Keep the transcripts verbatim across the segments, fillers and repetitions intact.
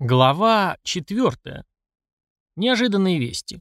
Глава четвертая. Неожиданные вести.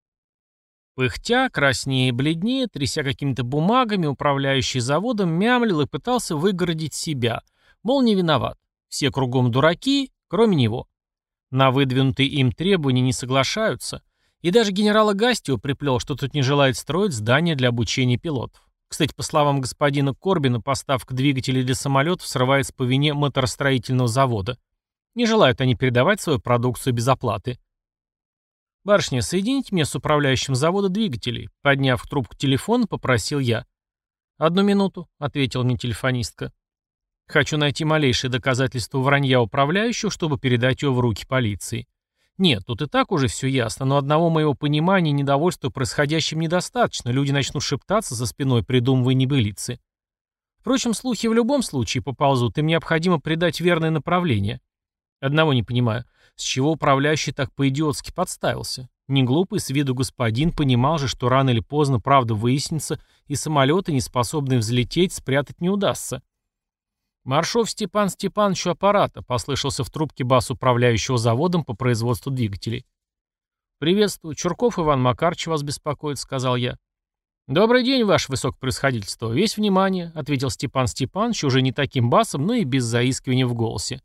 Пыхтя, краснее и бледнее, тряся какими-то бумагами, управляющий заводом мямлил и пытался выгородить себя, мол, не виноват. Все кругом дураки, кроме него. На выдвинутые им требования не соглашаются, и даже генерала Гастио приплел, что тут не желает строить здание для обучения пилотов. Кстати, по словам господина Корбина, поставка двигателей для самолетов срывается по вине моторостроительного завода. Не желают они передавать свою продукцию без оплаты. «Барышня, соедините меня с управляющим завода двигателей», — подняв трубку телефона, попросил я. «Одну минуту», — ответила мне телефонистка. «Хочу найти малейшее доказательство вранья управляющего, чтобы передать его в руки полиции. Нет, тут и так уже все ясно, но одного моего понимания и недовольства происходящим недостаточно, люди начнут шептаться за спиной, придумывая небылицы. Впрочем, слухи в любом случае поползут, им необходимо придать верное направление. Одного не понимаю, с чего управляющий так по-идиотски подставился? Не глупый с виду господин понимал же, что рано или поздно правда выяснится, и самолеты, не способные взлететь, спрятать не удастся. «Маршов Степан Степановичу аппарата», — послышался в трубке бас управляющего заводом по производству двигателей. «Приветствую, Чурков Иван Макарович вас беспокоит», — сказал я. «Добрый день, ваше высокопревосходительство, весь внимание», — ответил Степан Степанович уже не таким басом, но и без заискивания в голосе.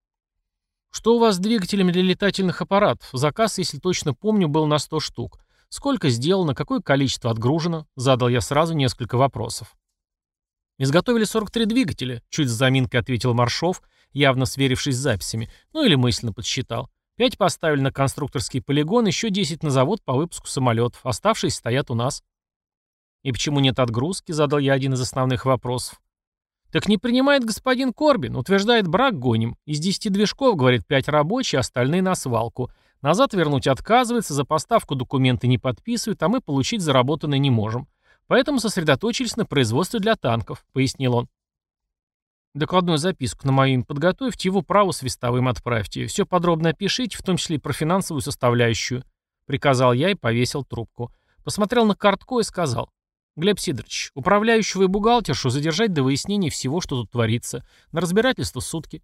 «Что у вас с двигателями для летательных аппаратов? Заказ, если точно помню, был на сто штук. Сколько сделано, какое количество отгружено?» Задал я сразу несколько вопросов. «Изготовили сорок три двигателя», — чуть с заминкой ответил Маршов, явно сверившись с записями, ну или мысленно подсчитал. «Пять поставили на конструкторский полигон, еще десять на завод по выпуску самолетов. Оставшиеся стоят у нас». «И почему нет отгрузки?» — задал я один из основных вопросов. «Так не принимает господин Корбин, утверждает, брак гоним. Из десяти движков, говорит, пять рабочие, остальные на свалку. Назад вернуть отказывается, за поставку документы не подписывает, а мы получить заработанное не можем. Поэтому сосредоточились на производстве для танков», — пояснил он. «Докладную записку на мое имя подготовьте, его право свистовым отправьте. Все подробно опишите, в том числе и про финансовую составляющую», — приказал я и повесил трубку. Посмотрел на картку и сказал: «Глеб Сидорович, управляющего и бухгалтершу задержать до выяснения всего, что тут творится. На разбирательство сутки».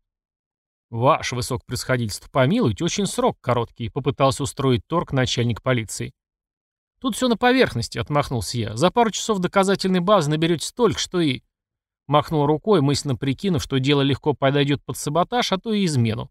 «Ваше высокопревосходительство, помилуйте, очень срок короткий», — попытался устроить торг начальник полиции. «Тут все на поверхности», — отмахнулся я. «За пару часов доказательной базы наберете столько, что и...» Махнул рукой, мысленно прикинув, что дело легко подойдет под саботаж, а то и измену.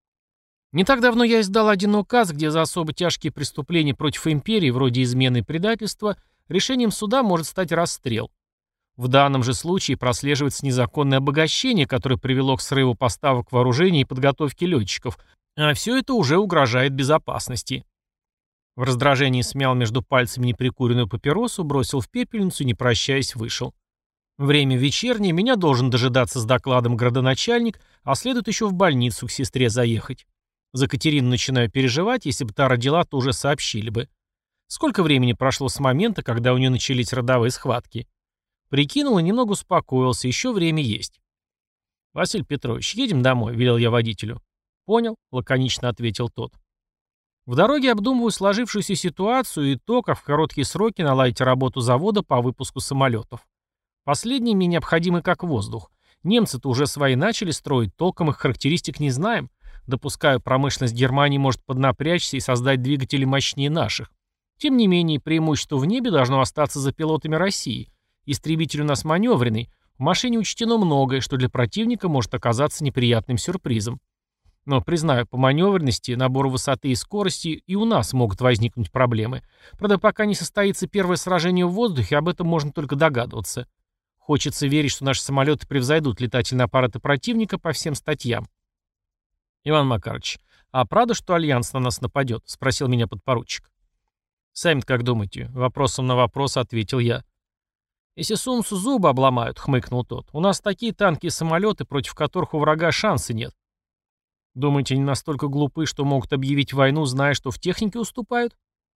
Не так давно я издал один указ, где за особо тяжкие преступления против империи, вроде измены и предательства, решением суда может стать расстрел. В данном же случае прослеживается незаконное обогащение, которое привело к срыву поставок вооружений и подготовке летчиков, а все это уже угрожает безопасности. В раздражении смял между пальцами неприкуренную папиросу, бросил в пепельницу и, не прощаясь, вышел. Время вечернее, меня должен дожидаться с докладом градоначальник, а следует еще в больницу к сестре заехать. За Катерину начинаю переживать, если бы та родила, то уже сообщили бы. Сколько времени прошло с момента, когда у нее начались родовые схватки? Прикинул и немного успокоился, еще время есть. «Василий Петрович, едем домой», — велел я водителю. «Понял», — лаконично ответил тот. В дороге обдумываю сложившуюся ситуацию и то, как в короткие сроки наладить работу завода по выпуску самолетов. Последние мне необходимы как воздух. Немцы-то уже свои начали строить, толком их характеристик не знаем. Допускаю, промышленность Германии может поднапрячься и создать двигатели мощнее наших. Тем не менее, преимущество в небе должно остаться за пилотами России. Истребитель у нас маневренный, в машине учтено многое, что для противника может оказаться неприятным сюрпризом. Но, признаю, по маневренности, набору высоты и скорости и у нас могут возникнуть проблемы. Правда, пока не состоится первое сражение в воздухе, об этом можно только догадываться. Хочется верить, что наши самолеты превзойдут летательные аппараты противника по всем статьям. «Иван Макарович, а правда, что Альянс на нас нападет?» — спросил меня подпоручик. «Сами-то как думаете?» — вопросом на вопрос ответил я. «Если сунутся, зубы обломают», — хмыкнул тот. «У нас такие танки и самолеты, против которых у врага шанса нет». «Думаете, они настолько глупы, что могут объявить войну, зная, что в технике уступают?»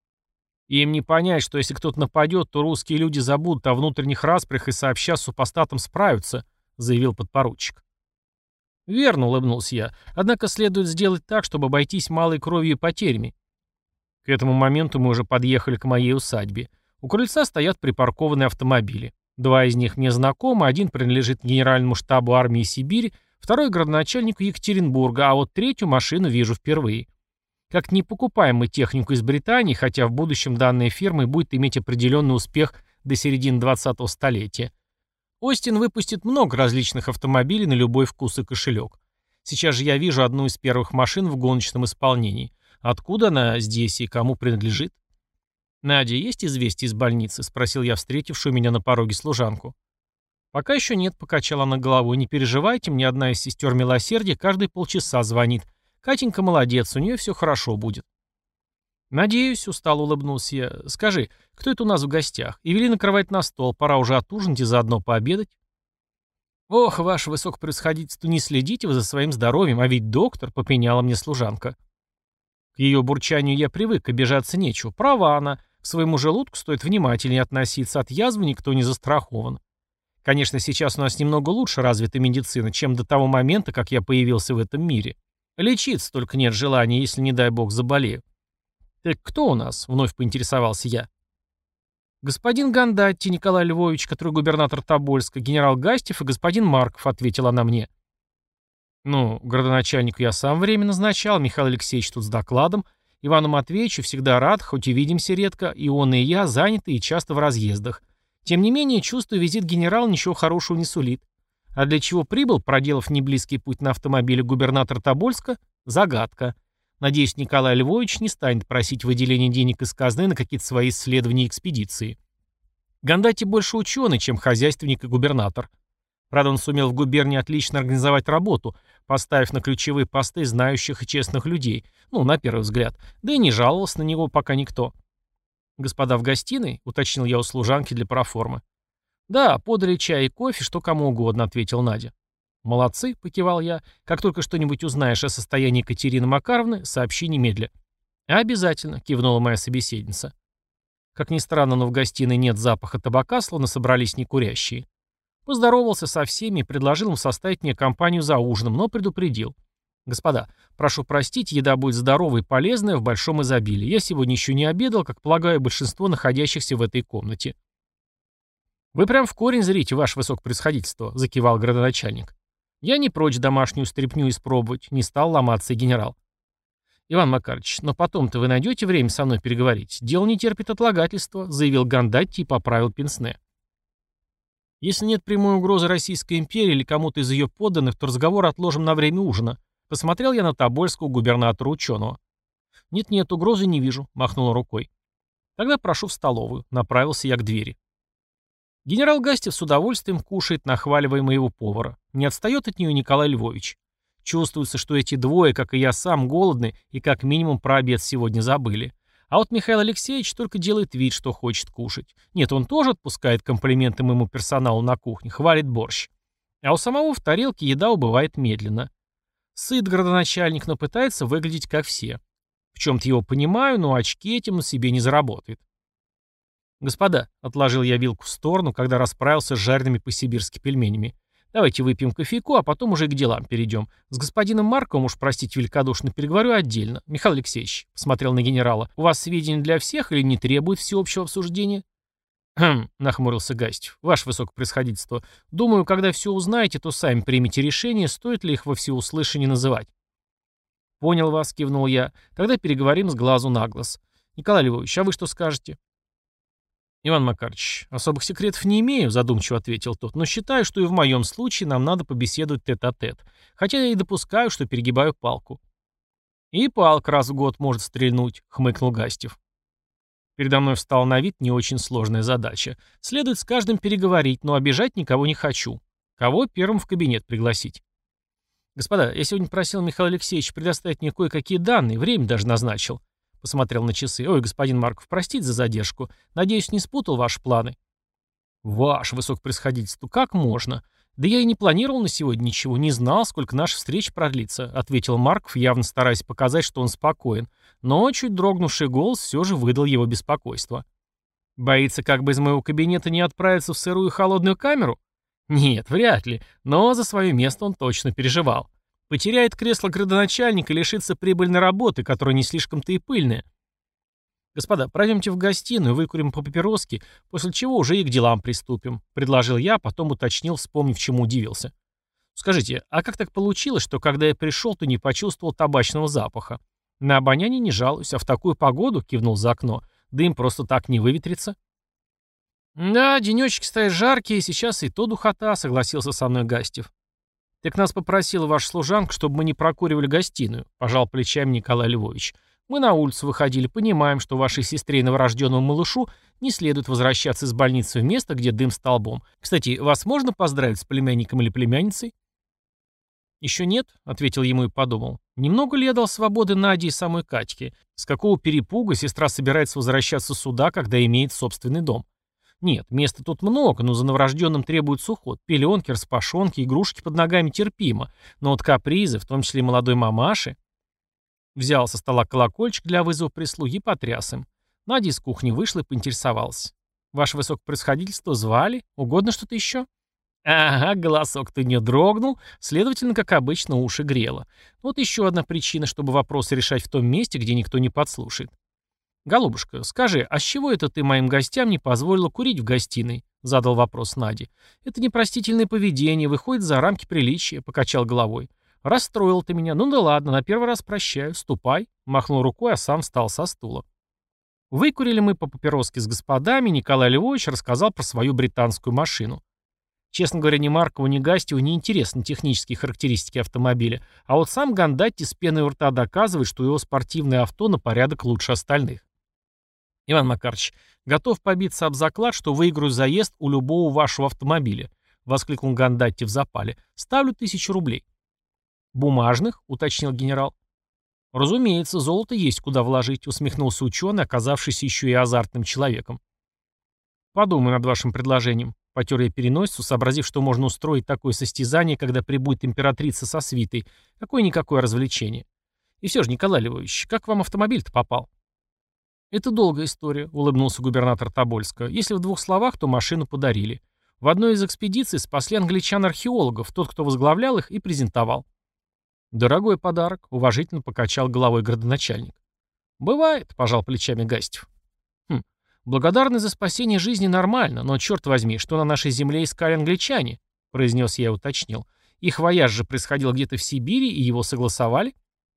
«Им не понять, что если кто-то нападет, то русские люди забудут о внутренних распрях и сообща с супостатом справятся», — заявил подпоручик. «Верно», — улыбнулся я. «Однако следует сделать так, чтобы обойтись малой кровью и потерями». К этому моменту мы уже подъехали к моей усадьбе. У крыльца стоят припаркованные автомобили. Два из них мне знакомы, один принадлежит генеральному штабу армии Сибири, второй градоначальнику Екатеринбурга, а вот третью машину вижу впервые. Как не покупаем мы технику из Британии, хотя в будущем данная фирма будет иметь определенный успех до середины двадцатого столетия. Остин выпустит много различных автомобилей на любой вкус и кошелек. Сейчас же я вижу одну из первых машин в гоночном исполнении. Откуда она здесь и кому принадлежит? «Надя, есть известие из больницы?» — спросил я встретившую меня на пороге служанку. «Пока еще нет», — покачала она головой. «Не переживайте, мне одна из сестер милосердия каждые полчаса звонит. Катенька молодец, у нее все хорошо будет». «Надеюсь», — устало улыбнулся я. «Скажи, кто это у нас в гостях? И вели накрывать на стол, пора уже отужинать и заодно пообедать». «Ох, ваше высокопревосходительство, не следите вы за своим здоровьем, а ведь доктор», — попеняла мне служанка. К ее бурчанию я привык, обижаться нечего. Права она. К своему желудку стоит внимательнее относиться, от язвы никто не застрахован. Конечно, сейчас у нас немного лучше развита медицина, чем до того момента, как я появился в этом мире. Лечиться только нет желания, если, не дай бог, заболею. «Так кто у нас?» — вновь поинтересовался я. «Господин Гандатти Николай Львович, который губернатор Тобольска, генерал Гастев и господин Марков», — ответила она мне. «Ну, градоначальнику я сам время назначал, Михаил Алексеевич тут с докладом. Ивану Матвеевичу всегда рад, хоть и видимся редко, и он, и я заняты и часто в разъездах. Тем не менее, чувствую, визит генерала ничего хорошего не сулит. А для чего прибыл, проделав неблизкий путь на автомобиле губернатор Тобольска, загадка. Надеюсь, Николай Львович не станет просить выделения денег из казны на какие-то свои исследования и экспедиции. Гандатти больше ученый, чем хозяйственник и губернатор. Правда, он сумел в губернии отлично организовать работу, поставив на ключевые посты знающих и честных людей, ну, на первый взгляд, да и не жаловался на него пока никто. «Господа в гостиной?» — уточнил я у служанки для проформы. «Да, подали чай и кофе, что кому угодно», — ответил Надя. «Молодцы», — покивал я. «Как только что-нибудь узнаешь о состоянии Екатерины Макаровны, сообщи немедля». «Обязательно», — кивнула моя собеседница. Как ни странно, но в гостиной нет запаха табака, словно собрались некурящие. Поздоровался со всеми и предложил им составить мне компанию за ужином, но предупредил. «Господа, прошу простить, еда будет здоровой и полезная в большом изобилии. Я сегодня еще не обедал, как полагаю, большинство находящихся в этой комнате». «Вы прям в корень зрите, ваше высокопревосходительство», — закивал градоначальник. «Я не прочь домашнюю стряпню испробовать», — не стал ломаться генерал. «Иван Макарович, но потом-то вы найдете время со мной переговорить? Дело не терпит отлагательства», — заявил Гандатти и поправил пенсне. «Если нет прямой угрозы Российской империи или кому-то из ее подданных, то разговор отложим на время ужина», — посмотрел я на тобольского губернатора-ученого. «Нет-нет, угрозы не вижу», — махнул рукой. «Тогда прошу в столовую», — направился я к двери. Генерал Гастев с удовольствием кушает, нахваливая моего повара. Не отстает от нее Николай Львович. Чувствуется, что эти двое, как и я сам, голодны и как минимум про обед сегодня забыли. А вот Михаил Алексеевич только делает вид, что хочет кушать. Нет, он тоже отпускает комплименты моему персоналу на кухне, хвалит борщ. А у самого в тарелке еда убывает медленно. Сыт градоначальник, но пытается выглядеть как все. В чем-то его понимаю, но очки этим на себе не заработает. «Господа», — отложил я вилку в сторону, когда расправился с жареными по-сибирски пельменями, «давайте выпьем кофейку, а потом уже и к делам перейдем. С господином Марковым, уж простите великодушно, переговорю отдельно. Михаил Алексеевич», — посмотрел на генерала, — «у вас сведения для всех или не требует всеобщего обсуждения?» «Хм», — нахмурился Гастев, — «ваше высокопревосходительство, думаю, когда все узнаете, то сами примите решение, стоит ли их во всеуслышание называть». «Понял вас», — кивнул я, — «тогда переговорим с глазу на глаз. Николай Львович, а вы что скажете?» «Иван Макарович, особых секретов не имею», — задумчиво ответил тот, «но считаю, что и в моем случае нам надо побеседовать тет-а-тет, хотя я и допускаю, что перегибаю палку». «И палка раз в год может стрельнуть», — хмыкнул Гастев. Передо мной встала на вид не очень сложная задача. Следует с каждым переговорить, но обижать никого не хочу. Кого первым в кабинет пригласить? «Господа, я сегодня просил Михаила Алексеевича предоставить мне кое-какие данные, время даже назначил». Посмотрел на часы. «Ой, господин Марков, простите за задержку. Надеюсь, не спутал ваши планы». «Ваше высокопревосходительство, как можно? Да я и не планировал на сегодня ничего, не знал, сколько наша встреча продлится», — ответил Марков, явно стараясь показать, что он спокоен. Но чуть дрогнувший голос все же выдал его беспокойство. «Боится, как бы из моего кабинета не отправиться в сырую и холодную камеру? Нет, вряд ли, но за свое место он точно переживал. Потеряет кресло градоначальника и лишится прибыльной работы, которая не слишком-то и пыльная. Господа, пройдемте в гостиную, выкурим по папироске, после чего уже и к делам приступим», — предложил я, а потом уточнил, вспомнив, чему удивился. Скажите, а как так получилось, что когда я пришел, ты не почувствовал табачного запаха? На обоняние не жалуюсь, а в такую погоду, кивнул за окно, дым просто так не выветрится. Да, денечки стоят жаркие, сейчас и то духота, согласился со мной Гастев. Так нас попросила ваша служанка, чтобы мы не прокуривали гостиную, пожал плечами Николай Львович. Мы на улицу выходили, понимаем, что вашей сестре и новорожденному малышу не следует возвращаться из больницы в место, где дым столбом. Кстати, вас можно поздравить с племянником или племянницей? «Еще нет», — ответил ему и подумал. «Немного ли я дал свободы Наде и самой Катьке? С какого перепуга сестра собирается возвращаться сюда, когда имеет собственный дом? Нет, места тут много, но за новорожденным требуется уход. Пеленки, распашонки, игрушки под ногами терпимо. Но вот капризы, в том числе и молодой мамаши...» Взял со стола колокольчик для вызова прислуги и потряс им. Надя из кухни вышла и поинтересовалась. «Ваше высокопревосходительство звали? Угодно что-то еще?» Ага, голосок-то у нее дрогнул, следовательно, как обычно, уши грело. Вот еще одна причина, чтобы вопросы решать в том месте, где никто не подслушает. «Голубушка, скажи, а с чего это ты моим гостям не позволила курить в гостиной?» — задал вопрос Наде. «Это непростительное поведение, выходит за рамки приличия», — покачал головой. «Расстроил ты меня. Ну да ладно, на первый раз прощаю. Ступай», — махнул рукой, а сам встал со стула. Выкурили мы по папироске с господами, Николай Львович рассказал про свою британскую машину. Честно говоря, ни Маркову, ни Гастеву не интересны технические характеристики автомобиля, а вот сам Гондатти с пеной у рта доказывает, что его спортивное авто на порядок лучше остальных. «Иван Макарович, готов побиться об заклад, что выиграю заезд у любого вашего автомобиля», — воскликнул Гондатти в запале. «Ставлю тысячу рублей». «Бумажных?» — уточнил генерал. «Разумеется, золото есть куда вложить», — усмехнулся ученый, оказавшийся еще и азартным человеком. «Подумай над вашим предложением», — потер я переносицу, сообразив, что можно устроить такое состязание, когда прибудет императрица со свитой. Какое-никакое развлечение. И все же, Николай Львович, как вам автомобиль-то попал? «Это долгая история», — улыбнулся губернатор Тобольска. «Если в двух словах, то машину подарили. В одной из экспедиций спасли англичан-археологов, тот, кто возглавлял их, и презентовал». «Дорогой подарок», — уважительно покачал головой градоначальник. «Бывает», — пожал плечами Гастев. «Хм, благодарность за спасение жизни нормально, но, черт возьми, что на нашей земле искали англичане?» — произнес я и уточнил. «Их вояж же происходил где-то в Сибири, и его согласовали?»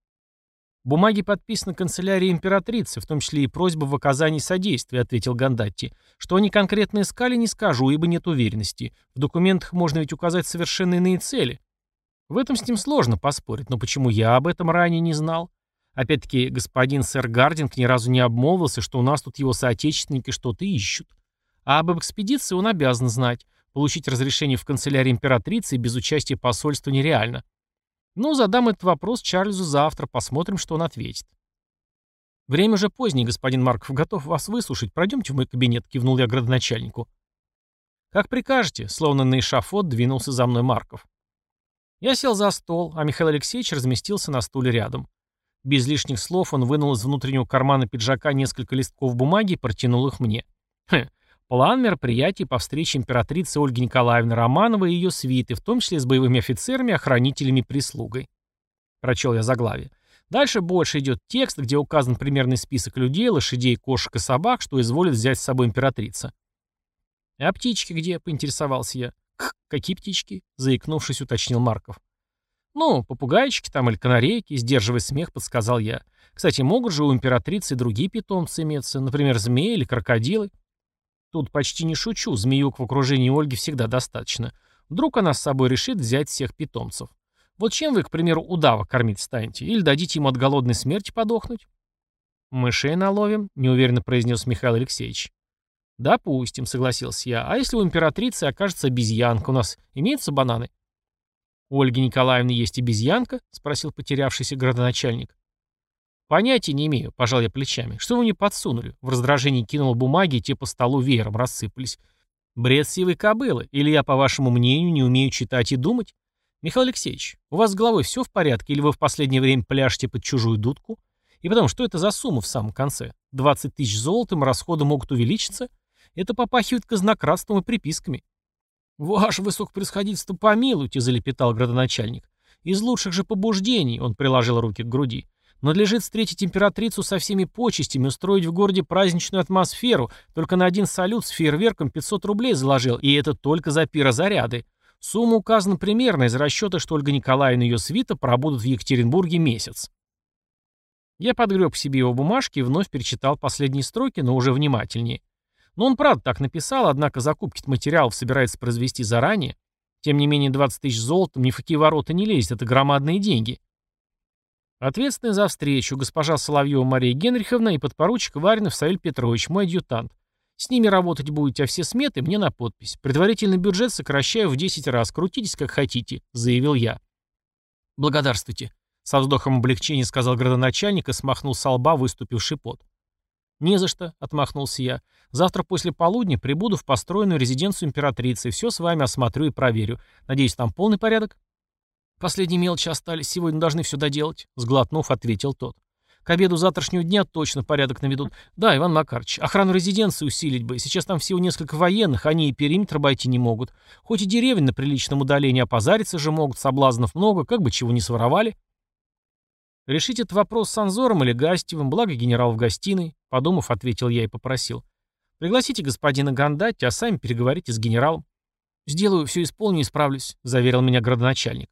«Бумаги подписаны канцелярией императрицы, в том числе и просьба в оказании содействия», — ответил Гондатти. «Что они конкретно искали, не скажу, ибо нет уверенности. В документах можно ведь указать совершенно иные цели. В этом с ним сложно поспорить, но почему я об этом ранее не знал? Опять-таки, господин сэр Гардинг ни разу не обмолвился, что у нас тут его соотечественники что-то ищут. А об экспедиции он обязан знать. Получить разрешение в канцелярии императрицы без участия посольства нереально. Ну, задам этот вопрос Чарльзу завтра, посмотрим, что он ответит». «Время уже позднее, господин Марков, готов вас выслушать. Пройдемте в мой кабинет», — кивнул я градоначальнику. «Как прикажете», — словно на эшафот двинулся за мной Марков. Я сел за стол, а Михаил Алексеевич разместился на стуле рядом. Без лишних слов он вынул из внутреннего кармана пиджака несколько листков бумаги и протянул их мне. Хм, план мероприятий по встрече императрицы Ольги Николаевны Романовой и ее свиты, в том числе с боевыми офицерами, охранителями и прислугой. Прочел я заглавие. Дальше больше идет текст, где указан примерный список людей, лошадей, кошек и собак, что изволит взять с собой императрица. «А птички где?» — поинтересовался я. «К, какие птички?» — заикнувшись, уточнил Марков. «Ну, попугайчики там или канарейки», — сдерживая смех, подсказал я. «Кстати, могут же у императрицы и другие питомцы иметься, например, змеи или крокодилы?» «Тут почти не шучу, змеюк в окружении Ольги всегда достаточно. Вдруг она с собой решит взять всех питомцев. Вот чем вы, к примеру, удава кормить станете? Или дадите ему от голодной смерти подохнуть?» «Мышей наловим», — неуверенно произнес Михаил Алексеевич. «Допустим», — согласился я. «А если у императрицы окажется обезьянка? У нас имеются бананы?» «У Ольги Николаевны есть обезьянка?» — спросил потерявшийся градоначальник. «Понятия не имею», — пожал я плечами. «Что вы мне подсунули?» В раздражении кинул бумаги, и те по столу веером рассыпались. «Бред сивой кобылы. Или я, по вашему мнению, не умею читать и думать? Михаил Алексеевич, у вас с головой все в порядке, или вы в последнее время пляшете под чужую дудку? И потом, что это за сумма в самом конце? двадцать тысяч золотом, расходы могут увеличиться? Это попахивает казнократством и приписками». «Ваше высокопревосходительство, помилуйте», — залепетал градоначальник. «Из лучших же побуждений», — он приложил руки к груди. «Надлежит встретить императрицу со всеми почестями, устроить в городе праздничную атмосферу. Только на один салют с фейерверком пятьсот рублей заложил, и это только за пирозаряды. Сумма указана примерно из расчета, что Ольга Николаевна и ее свита пробудут в Екатеринбурге месяц. Я подгреб к себе его бумажки и вновь перечитал последние строки, но уже внимательнее. Но он правда так написал, однако закупки материалов собирается произвести заранее. Тем не менее, двадцать тысяч золотом ни в какие ворота не лезет, это громадные деньги. Ответственный за встречу госпожа Соловьева Мария Генриховна и подпоручик Варинов Савель Петрович, мой адъютант. С ними работать будете, а все сметы мне на подпись. Предварительный бюджет сокращаю в десять раз, крутитесь как хотите», — заявил я. «Благодарствуйте», — со вздохом облегчения сказал градоначальник и смахнул со лба выступивший пот. «Не за что», — отмахнулся я. «Завтра после полудня прибуду в построенную резиденцию императрицы, все с вами осмотрю и проверю. Надеюсь, там полный порядок?» «Последние мелочи остались, сегодня должны все доделать», — сглотнув, ответил тот. «К обеду завтрашнего дня точно порядок наведут. Да, Иван Макарович, охрану резиденции усилить бы. Сейчас там всего несколько военных, они и периметр обойти не могут. Хоть и деревень на приличном удалении, а позариться же могут, соблазнов много, как бы чего не своровали». «Решить этот вопрос с Анзором или Гастевым, благо генерал в гостиной», — подумав, ответил я и попросил. «Пригласите господина Гандатти, а сами переговорите с генералом». «Сделаю, все исполню и справлюсь», — заверил меня градоначальник.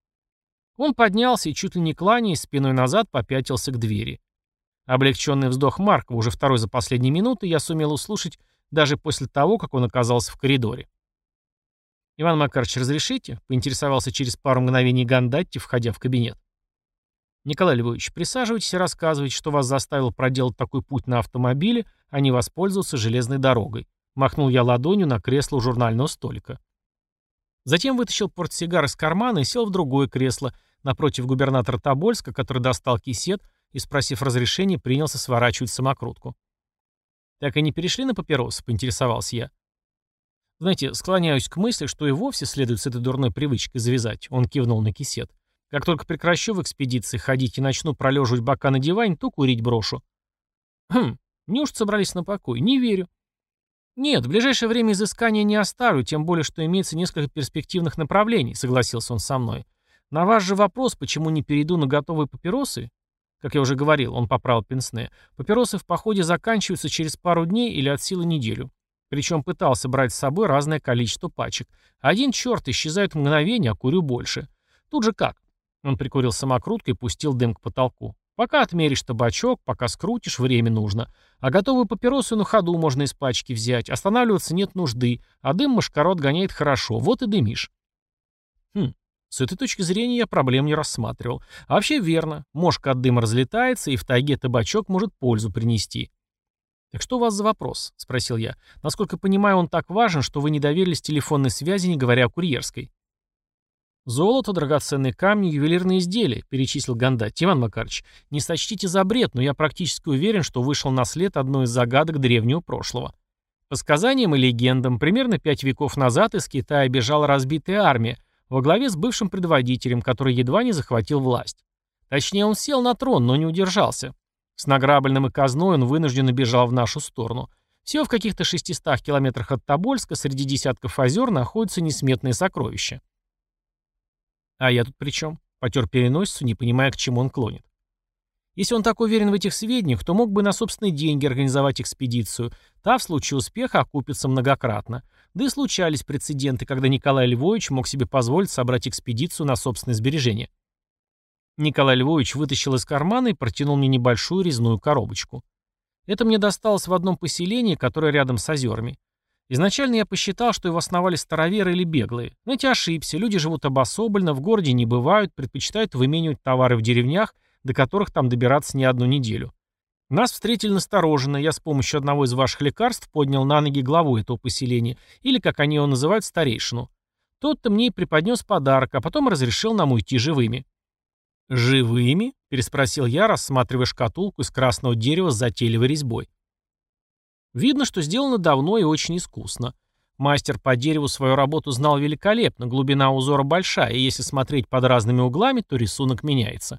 Он поднялся и, чуть ли не кланяясь, спиной назад попятился к двери. Облегченный вздох Маркова, уже второй за последние минуты, я сумел услышать даже после того, как он оказался в коридоре. «Иван Макарович, разрешите?» — поинтересовался через пару мгновений Гандатти, входя в кабинет. «Николай Львович, присаживайтесь и рассказывайте, что вас заставило проделать такой путь на автомобиле, а не воспользоваться железной дорогой», — махнул я ладонью на кресло у журнального столика. Затем вытащил портсигар из кармана и сел в другое кресло, напротив губернатора Тобольска, который достал кисет и, спросив разрешения, принялся сворачивать самокрутку. «Так и не перешли на папиросы?» — поинтересовался я. «Знаете, склоняюсь к мысли, что и вовсе следует с этой дурной привычкой завязать», — он кивнул на кисет. «Как только прекращу в экспедиции ходить и начну пролеживать бока на диване, то курить брошу». «Хм, неужто собрались на покой? Не верю». «Нет, в ближайшее время изыскания не оставлю, тем более, что имеется несколько перспективных направлений», — согласился он со мной. «На ваш же вопрос, почему не перейду на готовые папиросы?» Как я уже говорил, он поправил пенсне. «Папиросы в походе заканчиваются через пару дней или от силы неделю. Причем пытался брать с собой разное количество пачек. Один черт исчезает в мгновение, а курю больше. Тут же как?» Он прикурил самокруткой и пустил дым к потолку. «Пока отмеришь табачок, пока скрутишь, время нужно. А готовые папиросы на ходу можно из пачки взять. Останавливаться нет нужды, а дым мошкарот гоняет хорошо. Вот и дымишь». Хм, с этой точки зрения я проблем не рассматривал. А вообще верно. Мошка от дыма разлетается, и в тайге табачок может пользу принести. «Так что у вас за вопрос?» — спросил я. «Насколько понимаю, он так важен, что вы не доверились телефонной связи, не говоря о курьерской». «Золото, драгоценные камни, ювелирные изделия», — перечислил Гандатти. «Иван Макарович, не сочтите за бред, но я практически уверен, что вышел на след одной из загадок древнего прошлого. По сказаниям и легендам, примерно пять веков назад из Китая бежала разбитая армия во главе с бывшим предводителем, который едва не захватил власть. Точнее, он сел на трон, но не удержался. С награбленным и казной он вынужденно бежал в нашу сторону. Всего в каких-то шестистах километрах от Тобольска среди десятков озер находятся несметные сокровища». «А я тут при чем?» — потер переносицу, не понимая, к чему он клонит. «Если он так уверен в этих сведениях, то мог бы на собственные деньги организовать экспедицию. Та в случае успеха окупится многократно. Да и случались прецеденты, когда Николай Львович мог себе позволить собрать экспедицию на собственные сбережения». Николай Львович вытащил из кармана и протянул мне небольшую резную коробочку. Это мне досталось в одном поселении, которое рядом с озерами. Изначально я посчитал, что его основали староверы или беглые. Но эти ошибся, люди живут обособленно, в городе не бывают, предпочитают выменивать товары в деревнях, до которых там добираться не одну неделю. Нас встретили настороженно, я с помощью одного из ваших лекарств поднял на ноги главу этого поселения, или, как они его называют, старейшину. Тот-то мне и преподнес подарок, а потом разрешил нам уйти живыми. «Живыми?» — переспросил я, рассматривая шкатулку из красного дерева с затейливой резьбой. Видно, что сделано давно и очень искусно. Мастер по дереву свою работу знал великолепно, глубина узора большая, и если смотреть под разными углами, то рисунок меняется.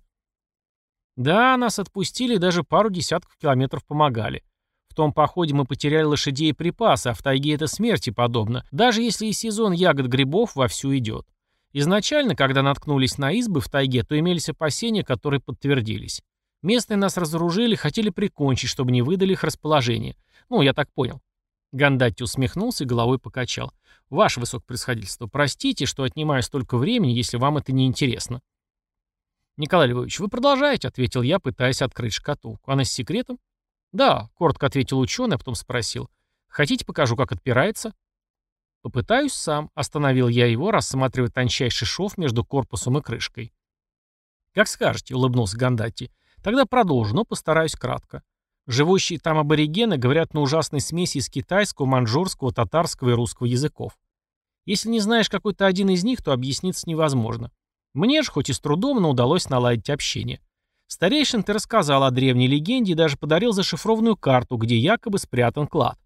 Да, нас отпустили и даже пару десятков километров помогали. В том походе мы потеряли лошадей и припасы, а в тайге это смерти подобно, даже если и сезон ягод-грибов вовсю идет. Изначально, когда наткнулись на избы в тайге, то имелись опасения, которые подтвердились. Местные нас разоружили, хотели прикончить, чтобы не выдали их расположение. Ну, я так понял. Гандатти усмехнулся и головой покачал. «Ваше высокопревосходительство, простите, что отнимаю столько времени, если вам это не интересно». «Николай Львович, вы продолжаете», — ответил я, пытаясь открыть шкатулку. «Она с секретом?» «Да», — коротко ответил ученый, а потом спросил. «Хотите, покажу, как отпирается?» «Попытаюсь сам», — остановил я его, рассматривая тончайший шов между корпусом и крышкой. «Как скажете», — улыбнулся Гандатти. «Тогда продолжу, но постараюсь кратко. Живущие там аборигены говорят на ужасной смеси из китайского, маньчжурского, татарского и русского языков. Если не знаешь какой-то один из них, то объясниться невозможно. Мне же, хоть и с трудом, но удалось наладить общение. Старейшин ты рассказал о древней легенде и даже подарил зашифрованную карту, где якобы спрятан клад».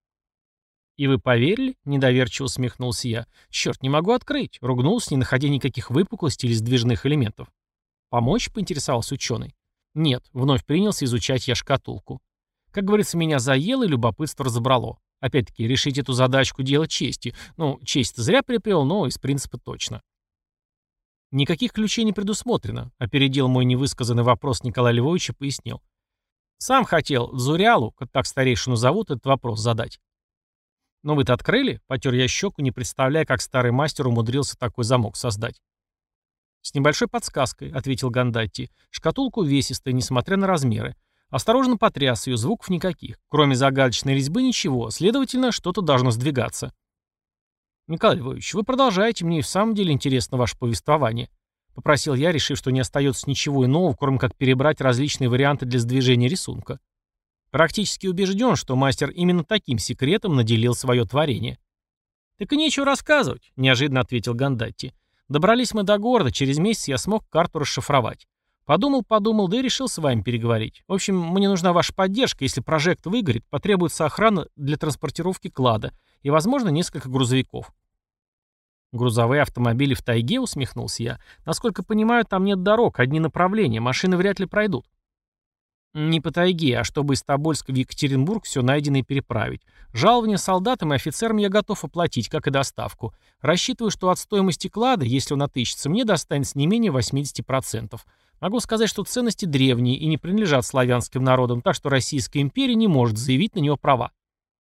«И вы поверили?» — недоверчиво усмехнулся я. «Черт, не могу открыть!» — ругнулся, не находя никаких выпуклостей или сдвижных элементов. «Помочь?» — поинтересовался ученый. «Нет», — вновь принялся изучать я шкатулку. Как говорится, меня заело и любопытство разобрало. Опять-таки, решить эту задачку — дело чести. Ну, честь-то зря приплел, но из принципа точно. «Никаких ключей не предусмотрено», — опередил мой невысказанный вопрос Николай Львович и пояснил. «Сам хотел Дзурялу, как так старейшину зовут, этот вопрос задать». «Но вы-то открыли?» — потер я щеку, не представляя, как старый мастер умудрился такой замок создать. «С небольшой подсказкой», — ответил Гандатти. «Шкатулка увесистая, несмотря на размеры. Осторожно потряс ее, звуков никаких. Кроме загадочной резьбы ничего, следовательно, что-то должно сдвигаться». «Николай Львович, вы продолжаете, мне и в самом деле интересно ваше повествование», — попросил я, решив, что не остается ничего иного, кроме как перебрать различные варианты для сдвижения рисунка. Практически убежден, что мастер именно таким секретом наделил свое творение. «Так и нечего рассказывать», — неожиданно ответил Гандатти. «Добрались мы до города, через месяц я смог карту расшифровать. Подумал-подумал, да и решил с вами переговорить. В общем, мне нужна ваша поддержка, если прожект выгорит, потребуется охрана для транспортировки клада и, возможно, несколько грузовиков». «Грузовые автомобили в тайге?» — усмехнулся я. «Насколько понимаю, там нет дорог, одни направления, машины вряд ли пройдут». «Не по тайге, а чтобы из Тобольска в Екатеринбург все найденное переправить. Жалование солдатам и офицерам я готов оплатить, как и доставку. Рассчитываю, что от стоимости клада, если он отыщется, мне достанется не менее восемьдесят процентов. Могу сказать, что ценности древние и не принадлежат славянским народам, так что Российская империя не может заявить на него права».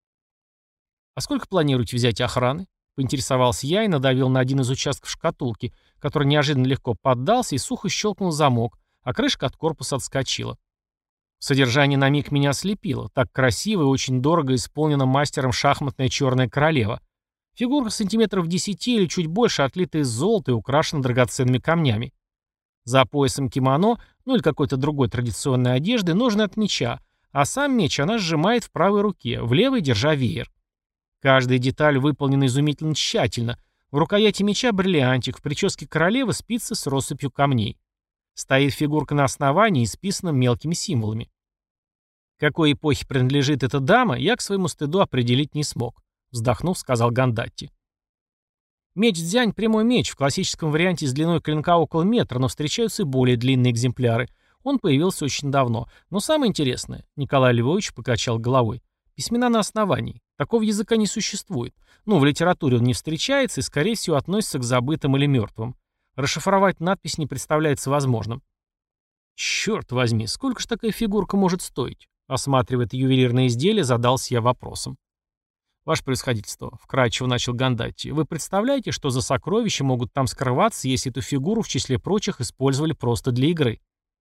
«А сколько планируете взять охраны?» — поинтересовался я и надавил на один из участков шкатулки, который неожиданно легко поддался и сухо щелкнул замок, а крышка от корпуса отскочила. Содержание на миг меня ослепило. Так красиво и очень дорого исполнена мастером шахматная черная королева. Фигурка сантиметров десяти или чуть больше, отлита из золота и украшена драгоценными камнями. За поясом кимоно, ну или какой-то другой традиционной одежды, ножны от меча, а сам меч она сжимает в правой руке, в левой держа веер. Каждая деталь выполнена изумительно тщательно. В рукояти меча бриллиантик, в прическе королевы спицы с россыпью камней. Стоит фигурка на основании, исписана мелкими символами. Какой эпохе принадлежит эта дама, я к своему стыду определить не смог, вздохнув, сказал Гандатти. Меч дзянь — прямой меч, в классическом варианте с длиной клинка около метра, но встречаются и более длинные экземпляры. Он появился очень давно. Но самое интересное, Николай Львович покачал головой, письмена на основании. Такого языка не существует. Ну, в литературе он не встречается и, скорее всего, относится к забытым или мертвым. Расшифровать надпись не представляется возможным. «Черт возьми, сколько ж такая фигурка может стоить?» Осматривая это ювелирное изделие, задался я вопросом. «Ваше превосходительство», — вкратчиво начал Гандатти, — «вы представляете, что за сокровища могут там скрываться, если эту фигуру в числе прочих использовали просто для игры?»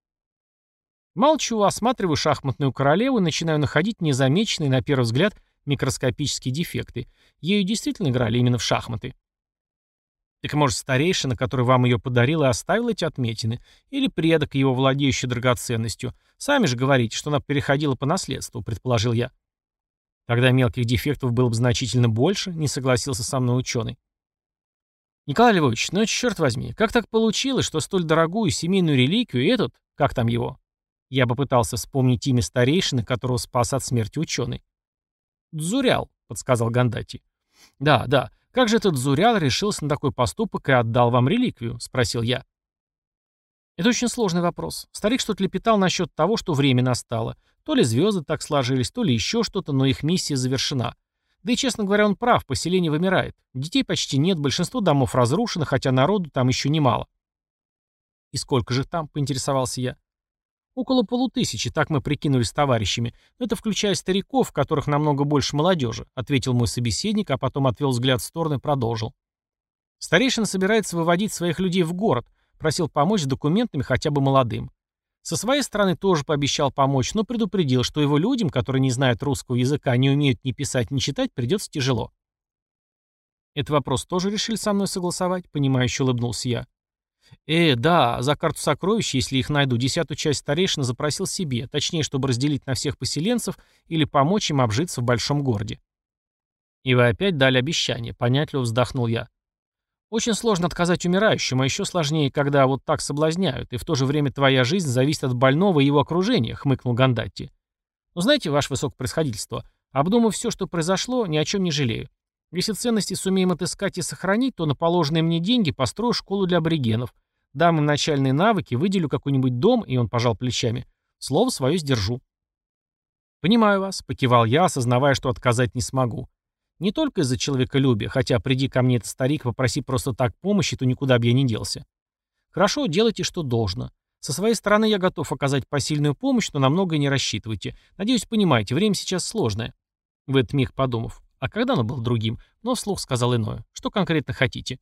Молчу, осматриваю шахматную королеву и начинаю находить незамеченные, на первый взгляд, микроскопические дефекты. Ею действительно играли именно в шахматы. Так может, старейшина, который вам ее подарил, и оставил эти отметины, или предок, его владеющий драгоценностью. Сами же говорите, что она переходила по наследству, предположил я. Тогда мелких дефектов было бы значительно больше, не согласился со мной ученый. Николай Львович, ну черт возьми, как так получилось, что столь дорогую семейную реликвию этот, как там его? Я попытался вспомнить имя старейшины, которого спас от смерти ученый. «Дзурял», — подсказал Гандатти. «Да, да. Как же этот Дзурял решился на такой поступок и отдал вам реликвию?» — спросил я. Это очень сложный вопрос. Старик что-то лепетал насчет того, что время настало. То ли звезды так сложились, то ли еще что-то, но их миссия завершена. Да и, честно говоря, он прав, поселение вымирает. Детей почти нет, большинство домов разрушено, хотя народу там еще немало. «И сколько же там?» — поинтересовался я. Около полутысячи, так мы прикинули с товарищами. Но это включая стариков, которых намного больше молодежи, ответил мой собеседник, а потом отвел взгляд в сторону и продолжил. Старейшина собирается выводить своих людей в город, просил помочь с документами хотя бы молодым. Со своей стороны тоже пообещал помочь, но предупредил, что его людям, которые не знают русского языка, не умеют ни писать, ни читать, придется тяжело. Этот вопрос тоже решили со мной согласовать, понимающе улыбнулся я. Э, да, за карту сокровищ, если их найду, десятую часть старейшина запросил себе, точнее, чтобы разделить на всех поселенцев или помочь им обжиться в большом городе. И вы опять дали обещание, понятливо вздохнул я. Очень сложно отказать умирающему, а еще сложнее, когда вот так соблазняют, и в то же время твоя жизнь зависит от больного и его окружения, хмыкнул Гандатти. Но знаете, ваше высокопревосходительство, обдумав все, что произошло, ни о чем не жалею. Если ценности сумеем отыскать и сохранить, то на положенные мне деньги построю школу для аборигенов, дам им начальные навыки, выделю какой-нибудь дом, и он пожал плечами. Слово свое сдержу. Понимаю вас, покивал я, осознавая, что отказать не смогу. Не только из-за человеколюбия, хотя приди ко мне этот старик, попроси просто так помощи, то никуда бы я не делся. Хорошо, делайте, что должно. Со своей стороны я готов оказать посильную помощь, но на многое не рассчитывайте. Надеюсь, понимаете, время сейчас сложное. В этот миг подумав, а когда оно было другим, но вслух сказал иное. Что конкретно хотите?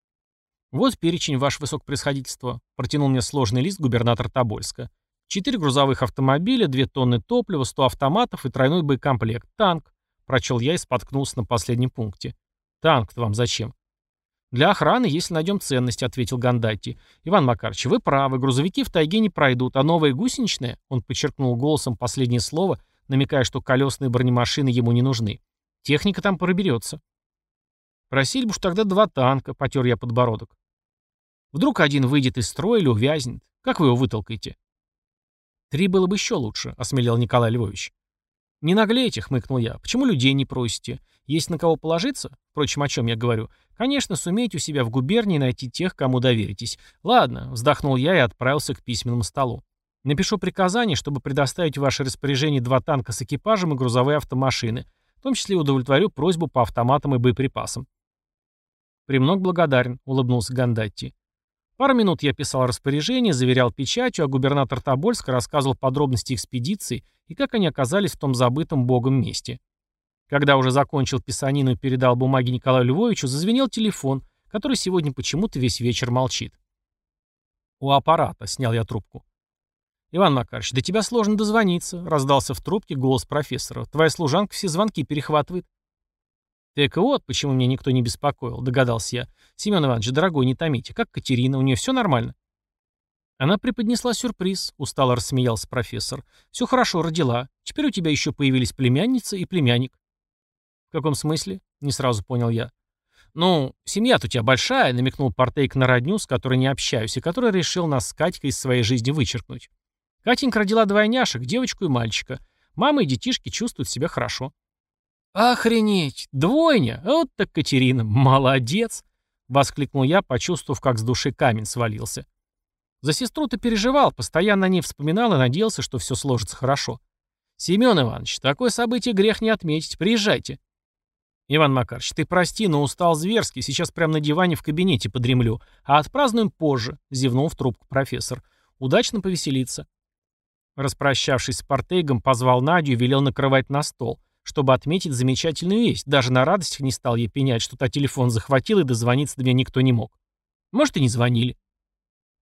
Вот перечень, ваше высокопревосходительство. Протянул мне сложный лист губернатор Тобольска. Четыре грузовых автомобиля, две тонны топлива, сто автоматов и тройной боекомплект. Танк. Прочел я и споткнулся на последнем пункте. Танк-то вам зачем? Для охраны, если найдем ценности, ответил Гандатти. Иван Макарович, вы правы, грузовики в тайге не пройдут, а новые гусеничные, он подчеркнул голосом последнее слово, намекая, что колесные бронемашины ему не нужны. Техника там проберется. Просили бы уж тогда два танка, потер я подбородок. Вдруг один выйдет из строя или увязнет. Как вы его вытолкаете? Три было бы еще лучше, осмелел Николай Львович. «Не наглейте», — хмыкнул я. «Почему людей не просите? Есть на кого положиться? Впрочем, о чем я говорю? Конечно, сумеете у себя в губернии найти тех, кому доверитесь. Ладно», — вздохнул я и отправился к письменному столу. «Напишу приказание, чтобы предоставить в ваше распоряжение два танка с экипажем и грузовые автомашины. В том числе удовлетворю просьбу по автоматам и боеприпасам». «Премног благодарен», — улыбнулся Гандатти. Пару минут я писал распоряжение, заверял печатью, а губернатор Тобольска рассказывал подробности экспедиции и как они оказались в том забытом богом месте. Когда уже закончил писанину и передал бумаги Николаю Львовичу, зазвенел телефон, который сегодня почему-то весь вечер молчит. «У аппарата», — снял я трубку. «Иван Макарович, до тебя сложно дозвониться», — раздался в трубке голос профессора. «Твоя служанка все звонки перехватывает». «Так вот, почему меня никто не беспокоил», — догадался я. «Семен Иванович, дорогой, не томите. Как Катерина? У нее все нормально?» Она преподнесла сюрприз, устало рассмеялся профессор. «Все хорошо, родила. Теперь у тебя еще появились племянница и племянник». «В каком смысле?» — не сразу понял я. «Ну, семья-то у тебя большая», — намекнул Портейк на родню, с которой не общаюсь, и который решил нас с Катькой из своей жизни вычеркнуть. Катенька родила двойняшек, девочку и мальчика. Мама и детишки чувствуют себя хорошо. «Охренеть! Двойня! Вот так Катерина! Молодец!» — воскликнул я, почувствовав, как с души камень свалился. За сестру-то переживал, постоянно о ней вспоминал и надеялся, что все сложится хорошо. «Семен Иванович, такое событие грех не отметить. Приезжайте». «Иван Макарович, ты прости, но устал зверски. Сейчас прямо на диване в кабинете подремлю. А отпразднуем позже», — зевнул в трубку профессор. «Удачно повеселиться». Распрощавшись с Портейгом, позвал Надю и велел накрывать на стол, чтобы отметить замечательную весть. Даже на радостях не стал ей пенять, что та телефон захватил и дозвониться до меня никто не мог. Может, и не звонили.